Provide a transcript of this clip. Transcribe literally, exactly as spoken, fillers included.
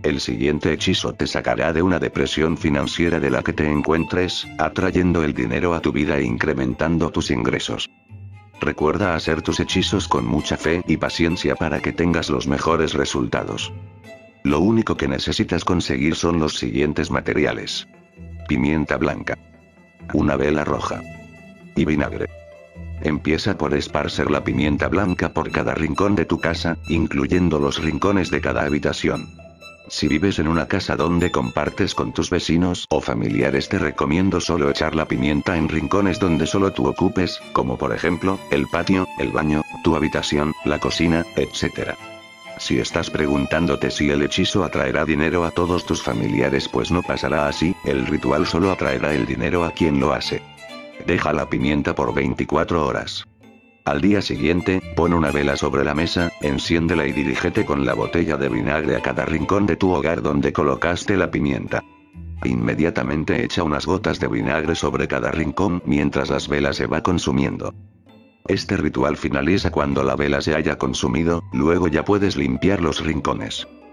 El siguiente hechizo te sacará de una depresión financiera de la que te encuentres, atrayendo el dinero a tu vida e incrementando tus ingresos. Recuerda hacer tus hechizos con mucha fe y paciencia para que tengas los mejores resultados. Lo único que necesitas conseguir son los siguientes materiales: pimienta blanca, una vela roja y vinagre. Empieza por esparcer la pimienta blanca por cada rincón de tu casa, incluyendo los rincones de cada habitación. Si vives en una casa donde compartes con tus vecinos o familiares, te recomiendo solo echar la pimienta en rincones donde solo tú ocupes, como por ejemplo, el patio, el baño, tu habitación, la cocina, etcétera. Si estás preguntándote si el hechizo atraerá dinero a todos tus familiares, pues no pasará así, el ritual solo atraerá el dinero a quien lo hace. Deja la pimienta por veinticuatro horas. Al día siguiente, pon una vela sobre la mesa, enciéndela y dirígete con la botella de vinagre a cada rincón de tu hogar donde colocaste la pimienta. Inmediatamente echa unas gotas de vinagre sobre cada rincón mientras las velas se va consumiendo. Este ritual finaliza cuando la vela se haya consumido, luego ya puedes limpiar los rincones.